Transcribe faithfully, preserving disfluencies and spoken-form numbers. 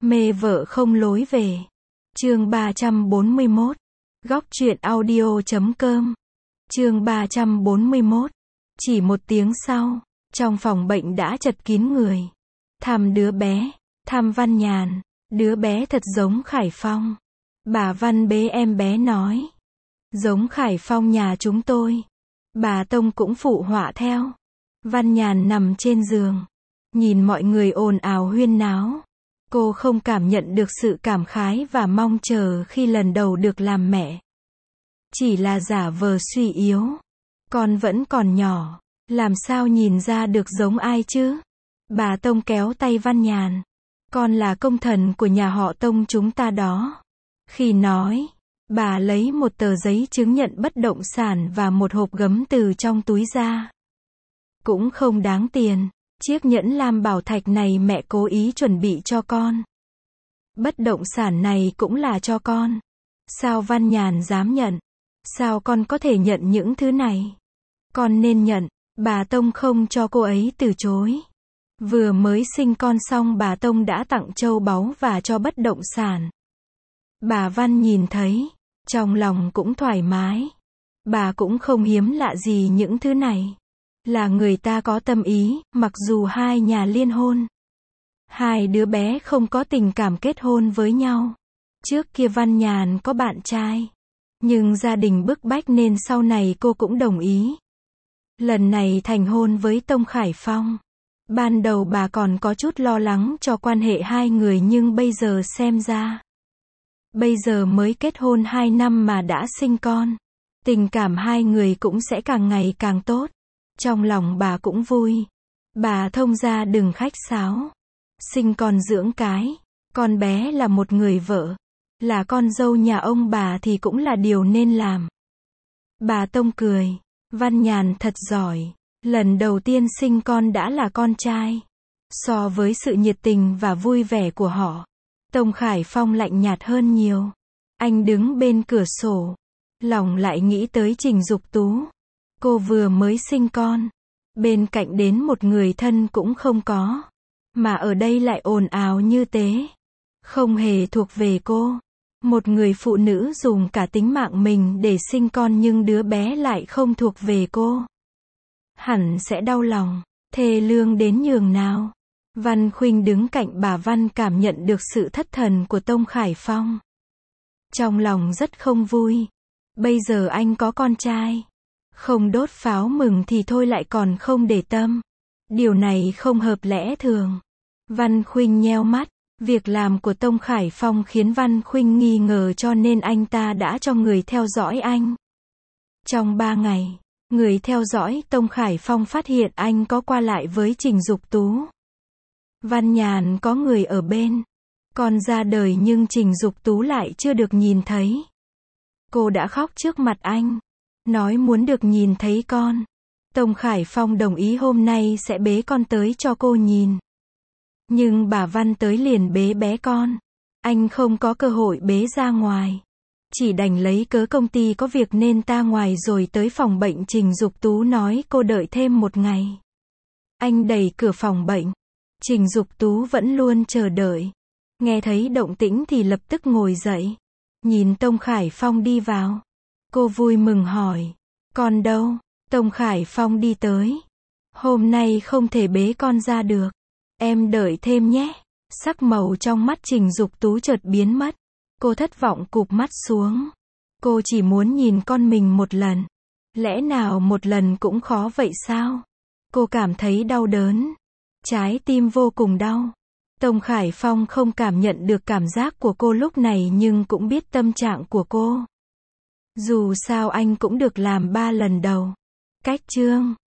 Mê vợ không lối về. Chương ba trăm bốn mươi mốt. Góc truyện audio chấm com. Chương ba trăm bốn mươi mốt. Chỉ một tiếng sau, trong phòng bệnh đã chật kín người. Thăm đứa bé, thăm Văn Nhàn, đứa bé thật giống Khải Phong. Bà Văn bế em bé nói. Giống Khải Phong nhà chúng tôi. Bà Tông cũng phụ họa theo. Văn Nhàn nằm trên giường, nhìn mọi người ồn ào huyên náo. Cô không cảm nhận được sự cảm khái và mong chờ khi lần đầu được làm mẹ. Chỉ là giả vờ suy yếu. Con vẫn còn nhỏ, làm sao nhìn ra được giống ai chứ? Bà Tông kéo tay Văn Nhàn. Con là công thần của nhà họ Tông chúng ta đó. Khi nói, bà lấy một tờ giấy chứng nhận bất động sản và một hộp gấm từ trong túi ra. Cũng không đáng tiền. Chiếc nhẫn lam bảo thạch này mẹ cố ý chuẩn bị cho con. Bất động sản này cũng là cho con. Sao Văn Nhàn dám nhận? Sao con có thể nhận những thứ này? Con nên nhận. Bà Tông không cho cô ấy từ chối. Vừa mới sinh con xong bà Tông đã tặng châu báu và cho bất động sản. Bà Văn nhìn thấy, trong lòng cũng thoải mái. Bà cũng không hiếm lạ gì những thứ này. Là người ta có tâm ý, mặc dù hai nhà liên hôn. Hai đứa bé không có tình cảm kết hôn với nhau. Trước kia Văn Nhàn có bạn trai. Nhưng gia đình bức bách nên sau này cô cũng đồng ý. Lần này thành hôn với Tông Khải Phong. Ban đầu bà còn có chút lo lắng cho quan hệ hai người nhưng bây giờ xem ra. Bây giờ mới kết hôn hai năm mà đã sinh con. Tình cảm hai người cũng sẽ càng ngày càng tốt. Trong lòng bà cũng vui. Bà thông ra đừng khách sáo. Sinh con dưỡng cái. Con bé là một người vợ. Là con dâu nhà ông bà thì cũng là điều nên làm. Bà Tông cười. Văn Nhàn thật giỏi. Lần đầu tiên sinh con đã là con trai. So với sự nhiệt tình và vui vẻ của họ, Tông Khải Phong lạnh nhạt hơn nhiều. Anh đứng bên cửa sổ. Lòng lại nghĩ tới Trình Dục Tú. Cô vừa mới sinh con. Bên cạnh đến một người thân cũng không có. Mà ở đây lại ồn ào như thế. Không hề thuộc về cô. Một người phụ nữ dùng cả tính mạng mình để sinh con nhưng đứa bé lại không thuộc về cô. Hẳn sẽ đau lòng. Thê lương đến nhường nào. Văn Khuynh đứng cạnh bà Văn cảm nhận được sự thất thần của Tông Khải Phong. Trong lòng rất không vui. Bây giờ anh có con trai. Không đốt pháo mừng thì thôi lại còn không để tâm. Điều này không hợp lẽ thường. Văn Khuynh nheo mắt. Việc làm của Tông Khải Phong khiến Văn Khuynh nghi ngờ cho nên anh ta đã cho người theo dõi anh. Trong ba ngày, người theo dõi Tông Khải Phong phát hiện anh có qua lại với Trình Dục Tú. Văn Nhàn có người ở bên. Con ra đời nhưng Trình Dục Tú lại chưa được nhìn thấy. Cô đã khóc trước mặt anh. Nói muốn được nhìn thấy con. Tông Khải Phong đồng ý hôm nay sẽ bế con tới cho cô nhìn. Nhưng bà Văn tới liền bế bé con. Anh không có cơ hội bế ra ngoài. Chỉ đành lấy cớ công ty có việc nên ta ngoài rồi tới phòng bệnh. Trình Dục Tú nói cô đợi thêm một ngày. Anh đẩy cửa phòng bệnh. Trình Dục Tú vẫn luôn chờ đợi. Nghe thấy động tĩnh thì lập tức ngồi dậy. Nhìn Tông Khải Phong đi vào. Cô vui mừng hỏi. Con đâu? Tông Khải Phong đi tới. Hôm nay không thể bế con ra được. Em đợi thêm nhé. Sắc màu trong mắt Trình Dục Tú chợt biến mất. Cô thất vọng cụp mắt xuống. Cô chỉ muốn nhìn con mình một lần. Lẽ nào một lần cũng khó vậy sao? Cô cảm thấy đau đớn. Trái tim vô cùng đau. Tông Khải Phong không cảm nhận được cảm giác của cô lúc này nhưng cũng biết tâm trạng của cô. Dù sao anh cũng được làm ba lần đầu. Cách chương